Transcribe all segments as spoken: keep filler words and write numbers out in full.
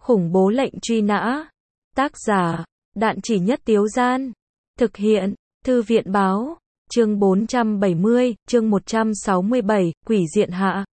Khủng bố lệnh truy nã. Tác giả, Đạn Chỉ Nhất Tiếu Gian. Thực hiện, Thư viện Báo. Chương bốn trăm bảy mươi, chương một trăm sáu mươi bảy, Quỷ Diện Hạ.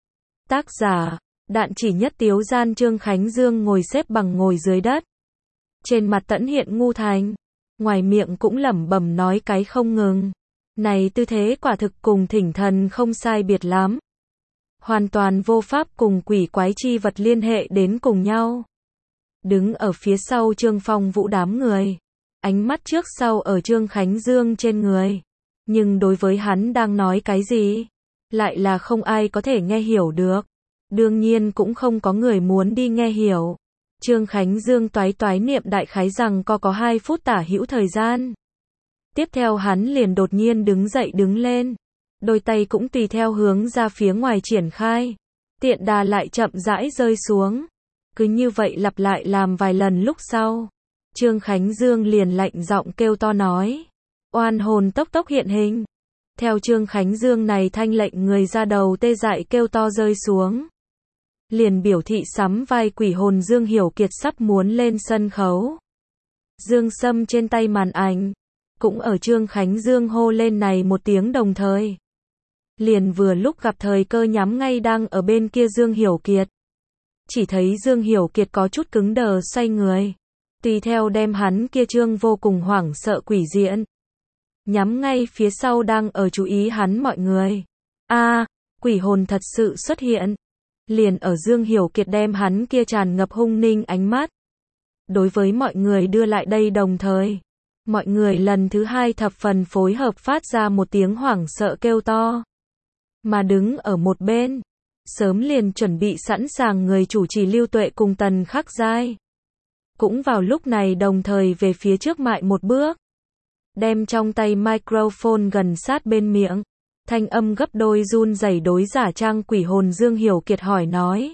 Tác giả, Đạn Chỉ Nhất Tiếu Gian. Trương Khánh Dương ngồi xếp bằng ngồi dưới đất. Trên mặt tẫn hiện ngu thành. Ngoài miệng cũng lẩm bẩm nói cái không ngừng. Này tư thế quả thực cùng thỉnh thần không sai biệt lắm. Hoàn toàn vô pháp cùng quỷ quái chi vật liên hệ đến cùng nhau. Đứng ở phía sau Trương Phong Vũ đám người. Ánh mắt trước sau ở Trương Khánh Dương trên người. Nhưng đối với hắn đang nói cái gì, lại là không ai có thể nghe hiểu được. Đương nhiên cũng không có người muốn đi nghe hiểu. Trương Khánh Dương toái toái niệm đại khái rằng có có hai phút tả hữu thời gian. Tiếp theo hắn liền đột nhiên đứng dậy đứng lên. Đôi tay cũng tùy theo hướng ra phía ngoài triển khai. Tiện đà lại chậm rãi rơi xuống. Cứ như vậy lặp lại làm vài lần lúc sau. Trương Khánh Dương liền lạnh giọng kêu to nói. Oan hồn tốc tốc hiện hình. Theo Trương Khánh Dương này thanh lệnh người ra đầu tê dại kêu to rơi xuống. Liền biểu thị sắm vai quỷ hồn Dương Hiểu Kiệt sắp muốn lên sân khấu. Dương Sâm trên tay màn ảnh. Cũng ở Trương Khánh Dương hô lên này một tiếng đồng thời. Liền vừa lúc gặp thời cơ nhắm ngay đang ở bên kia Dương Hiểu Kiệt. Chỉ thấy Dương Hiểu Kiệt có chút cứng đờ xoay người. Tùy theo đem hắn kia trương vô cùng hoảng sợ quỷ diện. Nhắm ngay phía sau đang ở chú ý hắn mọi người. A, quỷ hồn thật sự xuất hiện. Liền ở Dương Hiểu Kiệt đem hắn kia tràn ngập hung ninh ánh mắt. Đối với mọi người đưa lại đây đồng thời. Mọi người lần thứ hai thập phần phối hợp phát ra một tiếng hoảng sợ kêu to. Mà đứng ở một bên. Sớm liền chuẩn bị sẵn sàng người chủ trì Lưu Tuệ cùng Tần Khắc Giai. Cũng vào lúc này đồng thời về phía trước mại một bước. Đem trong tay microphone gần sát bên miệng. Thanh âm gấp đôi run rẩy đối giả trang quỷ hồn Dương Hiểu Kiệt hỏi nói.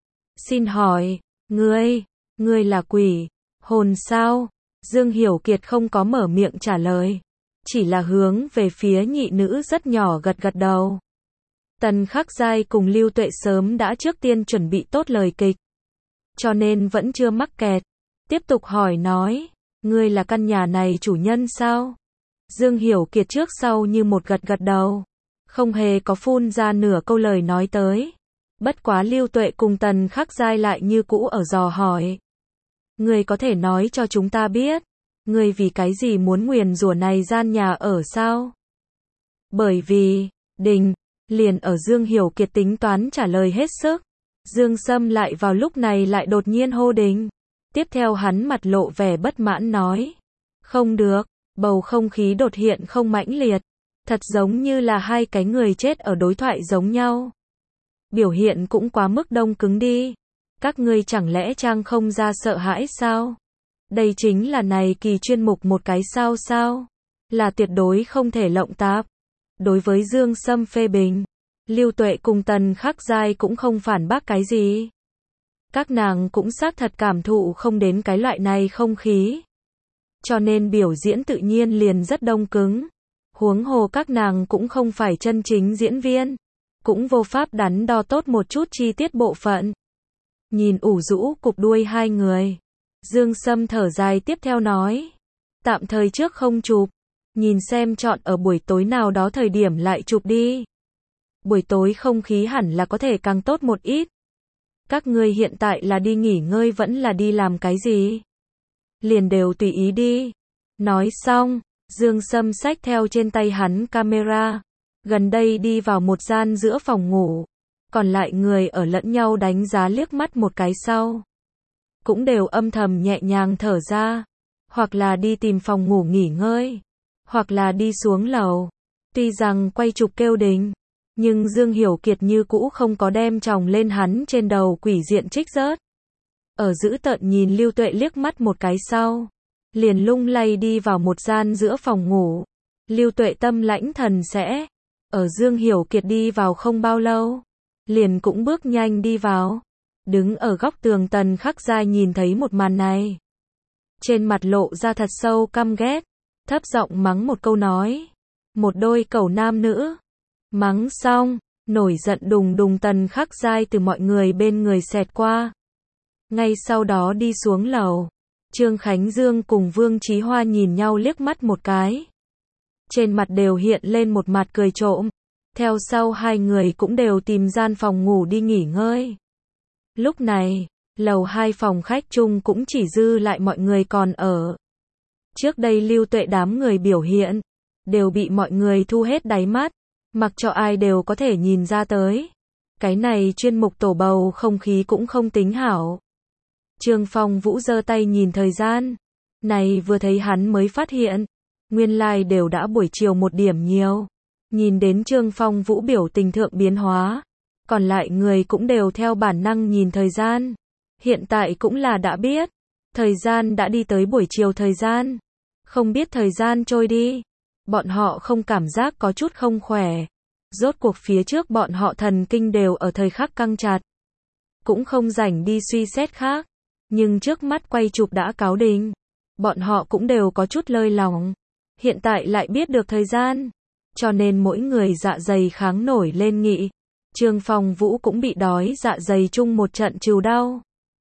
Xin hỏi, ngươi, ngươi là quỷ, hồn sao? Dương Hiểu Kiệt không có mở miệng trả lời. Chỉ là hướng về phía nhị nữ rất nhỏ gật gật đầu. Tần Khắc Giai cùng Lưu Tuệ sớm đã trước tiên chuẩn bị tốt lời kịch. Cho nên vẫn chưa mắc kẹt. Tiếp tục hỏi nói, ngươi là căn nhà này chủ nhân sao? Dương Hiểu Kiệt trước sau như một gật gật đầu. Không hề có phun ra nửa câu lời nói tới. Bất quá Lưu Tuệ cùng Tần Khắc Giai lại như cũ ở dò hỏi. Ngươi có thể nói cho chúng ta biết. Ngươi vì cái gì muốn nguyền rủa này gian nhà ở sao? Bởi vì, đình. Liền ở Dương Hiểu Kiệt tính toán trả lời hết sức. Dương Sâm lại vào lúc này lại đột nhiên hô đình. Tiếp theo hắn mặt lộ vẻ bất mãn nói. Không được, bầu không khí đột hiện không mãnh liệt. Thật giống như là hai cái người chết ở đối thoại giống nhau. Biểu hiện cũng quá mức đông cứng đi. Các ngươi chẳng lẽ trang không ra sợ hãi sao? Đây chính là này kỳ chuyên mục một cái sao sao? Là tuyệt đối không thể lộng tạp. Đối với Dương Sâm phê bình, Lưu Tuệ cùng Tần Khắc Giai cũng không phản bác cái gì. Các nàng cũng xác thật cảm thụ không đến cái loại này không khí. Cho nên biểu diễn tự nhiên liền rất đông cứng. Huống hồ các nàng cũng không phải chân chính diễn viên. Cũng vô pháp đắn đo tốt một chút chi tiết bộ phận. Nhìn ủ rũ cục đuôi hai người. Dương Sâm thở dài tiếp theo nói. Tạm thời trước không chụp. Nhìn xem chọn ở buổi tối nào đó thời điểm lại chụp đi. Buổi tối không khí hẳn là có thể càng tốt một ít. Các ngươi hiện tại là đi nghỉ ngơi vẫn là đi làm cái gì? Liền đều tùy ý đi. Nói xong, Dương Sâm xách theo trên tay hắn camera. Gần đây đi vào một gian giữa phòng ngủ. Còn lại người ở lẫn nhau đánh giá liếc mắt một cái sau. Cũng đều âm thầm nhẹ nhàng thở ra. Hoặc là đi tìm phòng ngủ nghỉ ngơi. Hoặc là đi xuống lầu. Tuy rằng quay chụp kêu đình. Nhưng Dương Hiểu Kiệt như cũ không có đem chồng lên hắn trên đầu quỷ diện trích rớt. Ở giữ tợn nhìn Lưu Tuệ liếc mắt một cái sau. Liền lung lay đi vào một gian giữa phòng ngủ. Lưu Tuệ tâm lãnh thần sẽ. Ở Dương Hiểu Kiệt đi vào không bao lâu. Liền cũng bước nhanh đi vào. Đứng ở góc tường Tần Khắc Giai nhìn thấy một màn này. Trên mặt lộ ra thật sâu căm ghét. Thấp giọng mắng một câu nói. Một đôi cẩu nam nữ. Mắng xong, nổi giận đùng đùng Tần Khắc Giai từ mọi người bên người xẹt qua. ngay sau đó đi xuống lầu. Trương Khánh Dương cùng Vương Chí Hoa nhìn nhau liếc mắt một cái. Trên mặt đều hiện lên một mặt cười trộm. Theo sau hai người cũng đều tìm gian phòng ngủ đi nghỉ ngơi. Lúc này, lầu hai phòng khách chung cũng chỉ dư lại mọi người còn ở. Trước đây Lưu Tuệ đám người biểu hiện, đều bị mọi người thu hết đáy mắt, mặc cho ai đều có thể nhìn ra tới. Cái này chuyên mục tổ bầu không khí cũng không tính hảo. Trương Phong Vũ giơ tay nhìn thời gian. Này vừa thấy hắn mới phát hiện, nguyên lai like đều đã buổi chiều một điểm nhiều. Nhìn đến Trương Phong Vũ biểu tình thượng biến hóa, còn lại người cũng đều theo bản năng nhìn thời gian. Hiện tại cũng là đã biết, thời gian đã đi tới buổi chiều thời gian. Không biết thời gian trôi đi, bọn họ không cảm giác có chút không khỏe. Rốt cuộc phía trước bọn họ thần kinh đều ở thời khắc căng chặt. Cũng không rảnh đi suy xét khác. Nhưng trước mắt quay chụp đã cáo đình. Bọn họ cũng đều có chút lơi lỏng. Hiện tại lại biết được thời gian. Cho nên mỗi người dạ dày kháng nổi lên nghị. Trương Phong Vũ cũng bị đói dạ dày chung một trận trừ đau.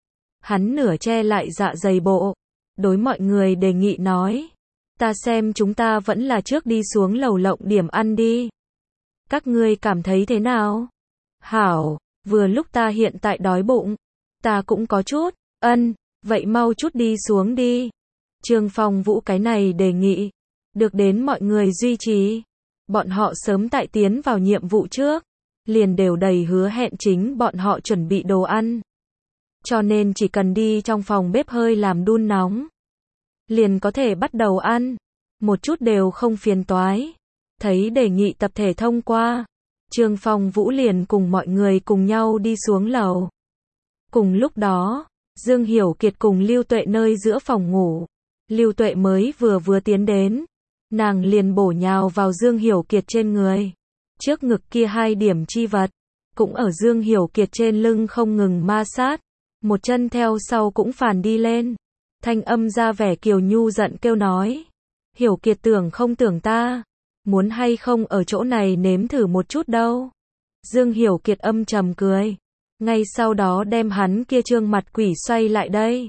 Hắn nửa che lại dạ dày bộ. Đối mọi người đề nghị nói. Ta xem chúng ta vẫn là trước đi xuống lầu lộng điểm ăn đi. Các ngươi cảm thấy thế nào? Hảo, vừa lúc ta hiện tại đói bụng. Ta cũng có chút, ân, vậy mau chút đi xuống đi. Trương Phong Vũ cái này đề nghị. Được đến mọi người duy trì. Bọn họ sớm tại tiến vào nhiệm vụ trước. Liền đều đầy hứa hẹn chính bọn họ chuẩn bị đồ ăn. Cho nên chỉ cần đi trong phòng bếp hơi làm đun nóng. Liền có thể bắt đầu ăn. Một chút đều không phiền toái. Thấy đề nghị tập thể thông qua. Trương Phong Vũ liền cùng mọi người cùng nhau đi xuống lầu. Cùng lúc đó, Dương Hiểu Kiệt cùng Lưu Tuệ nơi giữa phòng ngủ. Lưu Tuệ mới vừa vừa tiến đến. Nàng liền bổ nhào vào Dương Hiểu Kiệt trên người. Trước ngực kia hai điểm chi vật. Cũng ở Dương Hiểu Kiệt trên lưng không ngừng ma sát. Một chân theo sau cũng phản đi lên. Thanh âm ra vẻ kiều nhu giận kêu nói. Hiểu Kiệt tưởng không tưởng ta. Muốn hay không ở chỗ này nếm thử một chút đâu. Dương Hiểu Kiệt âm trầm cười. Ngay sau đó đem hắn kia trương mặt quỷ xoay lại đây.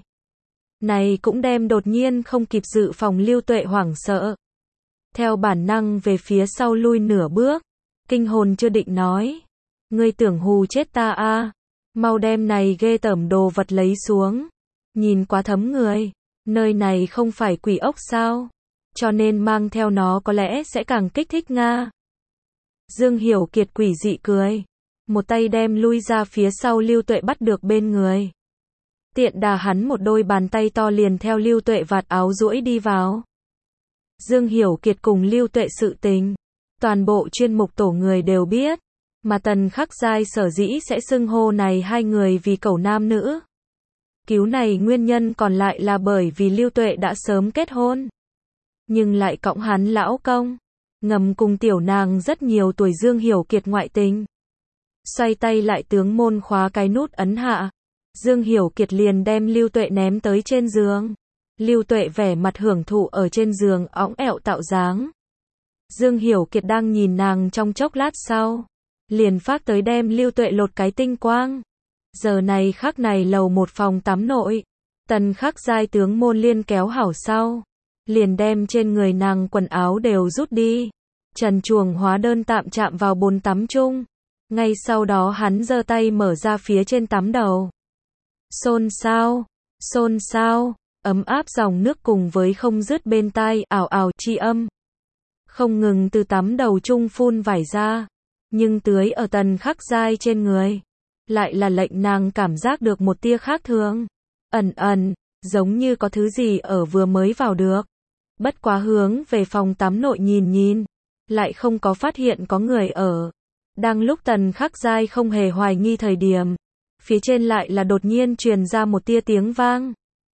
Này cũng đem đột nhiên không kịp dự phòng Lưu Tuệ hoảng sợ. Theo bản năng về phía sau lui nửa bước. Kinh hồn chưa định nói. Ngươi tưởng hù chết ta a? Mau đem này ghê tởm đồ vật lấy xuống. Nhìn quá thấm người. Nơi này không phải quỷ ốc sao? Cho nên mang theo nó có lẽ sẽ càng kích thích Nga. Dương Hiểu Kiệt quỷ dị cười. Một tay đem lui ra phía sau Lưu Tuệ bắt được bên người. Tiện đà hắn một đôi bàn tay to liền theo Lưu Tuệ vạt áo duỗi đi vào. Dương Hiểu Kiệt cùng Lưu Tuệ sự tình. Toàn bộ chuyên mục tổ người đều biết. Mà Tần Khắc Giai sở dĩ sẽ xưng hô này hai người vì cẩu nam nữ. Cứu này nguyên nhân còn lại là bởi vì Lưu Tuệ đã sớm kết hôn. Nhưng lại cõng hắn lão công. Ngầm cùng tiểu nàng rất nhiều tuổi Dương Hiểu Kiệt ngoại tình. Xoay tay lại tướng môn khóa cái nút ấn hạ. Dương Hiểu Kiệt liền đem Lưu Tuệ ném tới trên giường. Lưu Tuệ vẻ mặt hưởng thụ ở trên giường õng ẹo tạo dáng. Dương Hiểu Kiệt đang nhìn nàng trong chốc lát sau. Liền phát tới đem Lưu Tuệ lột cái tinh quang. Giờ này khắc này lầu một phòng tắm nội. Tần Khắc Giai tướng môn liên kéo hảo sau. Liền đem trên người nàng quần áo đều rút đi. Trần chuồng hóa đơn tạm chạm vào bồn tắm chung. Ngay sau đó hắn giơ tay mở ra phía trên tắm đầu. Xôn xao, xôn xao, ấm áp dòng nước cùng với không dứt bên tai ảo ảo chi âm. Không ngừng từ tắm đầu chung phun vải ra. Nhưng tưới ở Tần Khắc Giai trên người. Lại là lệnh nàng cảm giác được một tia khác thường. Ẩn ẩn, giống như có thứ gì ở vừa mới vào được. Bất quá hướng về phòng tắm nội nhìn nhìn. Lại không có phát hiện có người ở. Đang lúc Tần Khắc Giai không hề hoài nghi thời điểm. Phía trên lại là đột nhiên truyền ra một tia tiếng vang.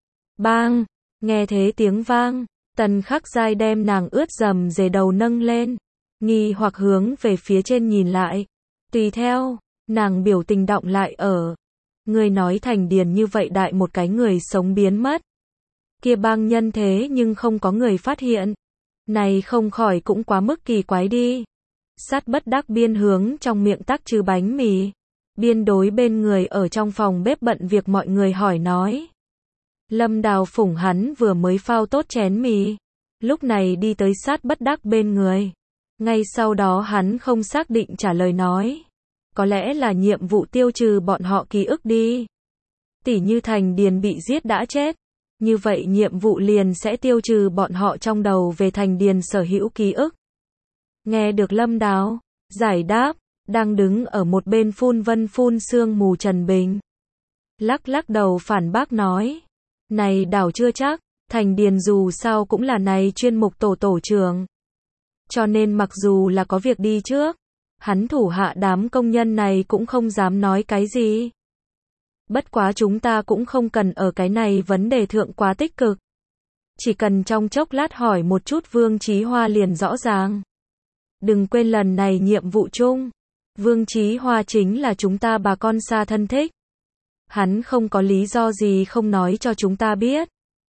Bang! Nghe thế tiếng vang. Tần Khắc Giai đem nàng ướt dầm dề đầu nâng lên. Nghi hoặc hướng về phía trên nhìn lại. Tùy theo, nàng biểu tình động lại ở. Người nói thành điền như vậy đại một cái người sống biến mất. Kia bang nhân thế nhưng không có người phát hiện. Này không khỏi cũng quá mức kỳ quái đi. Sát bất đắc biên hướng trong miệng tắc trừ bánh mì. biên đối bên người ở trong phòng bếp bận việc mọi người hỏi nói. Lâm Đào phủng hắn vừa mới phao tốt chén mì, lúc này đi tới sát bất đắc bên người. Ngay sau đó hắn không xác định trả lời nói. Có lẽ là nhiệm vụ tiêu trừ bọn họ ký ức đi. Tỉ như Thành Điền bị giết đã chết. Như vậy nhiệm vụ liền sẽ tiêu trừ bọn họ trong đầu về Thành Điền sở hữu ký ức. Nghe được Lâm Đào giải đáp, đang đứng ở một bên phun vân phun sương mù Trần Bình. Lắc lắc đầu phản bác nói. Này đảo chưa chắc, Thành Điền dù sao cũng là này chuyên mục tổ tổ trưởng. Cho nên mặc dù là có việc đi trước, hắn thủ hạ đám công nhân này cũng không dám nói cái gì. Bất quá chúng ta cũng không cần ở cái này vấn đề thượng quá tích cực. Chỉ cần trong chốc lát hỏi một chút Vương Chí Hoa liền rõ ràng. Đừng quên lần này nhiệm vụ chung, Vương Chí Hoa chính là chúng ta bà con xa thân thích. Hắn không có lý do gì không nói cho chúng ta biết.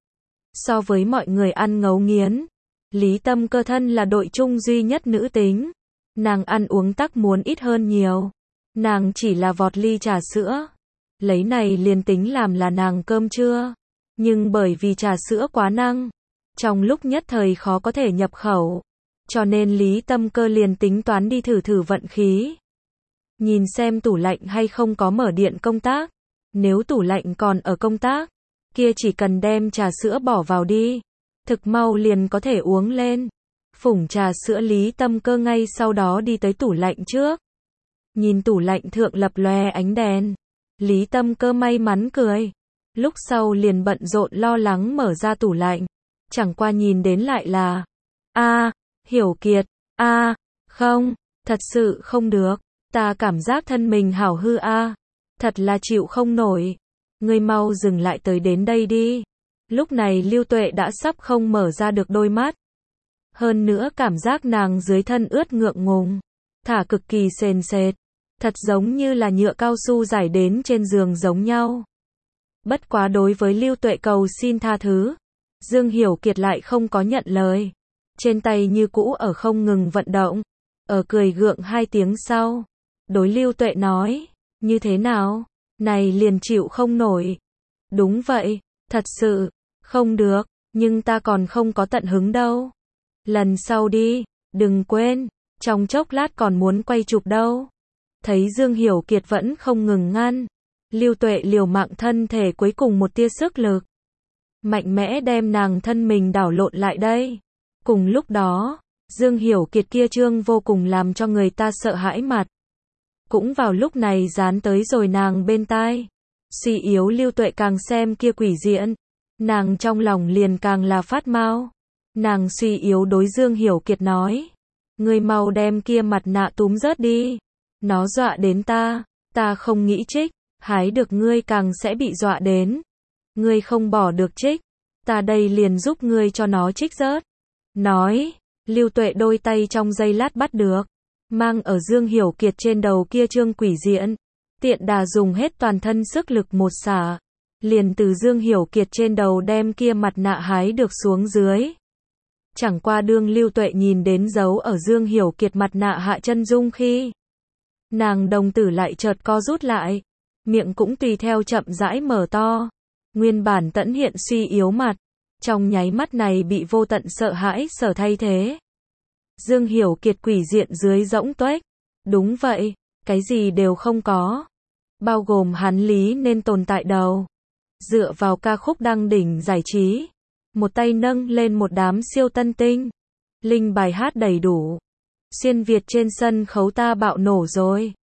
So với mọi người ăn ngấu nghiến, Lý Tâm Cơ thân là đội chung duy nhất nữ tính. Nàng ăn uống tắc muốn ít hơn nhiều. Nàng chỉ là vọt ly trà sữa. Lấy này liền tính làm là nàng cơm trưa. Nhưng bởi vì trà sữa quá năng, trong lúc nhất thời khó có thể nhập khẩu. Cho nên Lý Tâm Cơ liền tính toán đi thử thử vận khí. Nhìn xem tủ lạnh hay không có mở điện công tác. Nếu tủ lạnh còn ở công tác, kia chỉ cần đem trà sữa bỏ vào đi. Thực mau liền có thể uống lên. Phủng trà sữa Lý Tâm Cơ ngay sau đó đi tới tủ lạnh trước. Nhìn tủ lạnh thượng lập lòe ánh đèn. Lý Tâm Cơ may mắn cười. Lúc sau liền bận rộn lo lắng mở ra tủ lạnh. Chẳng qua nhìn đến lại là a Hiểu Kiệt, a không, thật sự không được. Ta cảm giác thân mình hảo hư a thật là chịu không nổi. Ngươi mau dừng lại tới đến đây đi. Lúc này Lưu Tuệ đã sắp không mở ra được đôi mắt. Hơn nữa cảm giác nàng dưới thân ướt ngượng ngùng. Thả cực kỳ sền sệt. Thật giống như là nhựa cao su rải đến trên giường giống nhau. Bất quá đối với Lưu Tuệ cầu xin tha thứ, Dương Hiểu Kiệt lại không có nhận lời. Trên tay như cũ ở không ngừng vận động. Ở cười gượng hai tiếng sau. Đối Lưu Tuệ nói. Như thế nào? Này liền chịu không nổi. Đúng vậy. Thật sự. Không được. Nhưng ta còn không có tận hứng đâu. Lần sau đi. Đừng quên. Trong chốc lát còn muốn quay chụp đâu. Thấy Dương Hiểu Kiệt vẫn không ngừng ngăn. Lưu Tuệ liều mạng thân thể cuối cùng một tia sức lực. Mạnh mẽ đem nàng thân mình đảo lộn lại đây. Cùng lúc đó, Dương Hiểu Kiệt kia trương vô cùng làm cho người ta sợ hãi mặt. Cũng vào lúc này dán tới rồi nàng bên tai. Suy yếu Lưu Tuệ càng xem kia quỷ diện. Nàng trong lòng liền càng là phát mau. Nàng suy yếu đối Dương Hiểu Kiệt nói. Ngươi mau đem kia mặt nạ túm rớt đi. Nó dọa đến ta. Ta không nghĩ trích. Hái được ngươi càng sẽ bị dọa đến. Ngươi không bỏ được trích. Ta đây liền giúp ngươi cho nó trích rớt. Nói. Lưu Tuệ đôi tay trong giây lát bắt được. Mang ở Dương Hiểu Kiệt trên đầu kia trương quỷ diện. Tiện đà dùng hết toàn thân sức lực một xả. Liền từ Dương Hiểu Kiệt trên đầu đem kia mặt nạ hái được xuống dưới. Chẳng qua đương Lưu Tuệ nhìn đến dấu ở Dương Hiểu Kiệt mặt nạ hạ chân dung khi. Nàng đồng tử lại chợt co rút lại. Miệng cũng tùy theo chậm rãi mở to. Nguyên bản tẫn hiện suy yếu mặt. Trong nháy mắt này bị vô tận sợ hãi sở thay thế. Dương Hiểu Kiệt quỷ diện dưới rỗng tuếch. Đúng vậy, cái gì đều không có. Bao gồm hắn lý nên tồn tại đầu. Dựa vào ca khúc đăng đỉnh giải trí. Một tay nâng lên một đám siêu tân tinh. Linh bài hát đầy đủ. Xuyên Việt trên sân khấu ta bạo nổ rồi.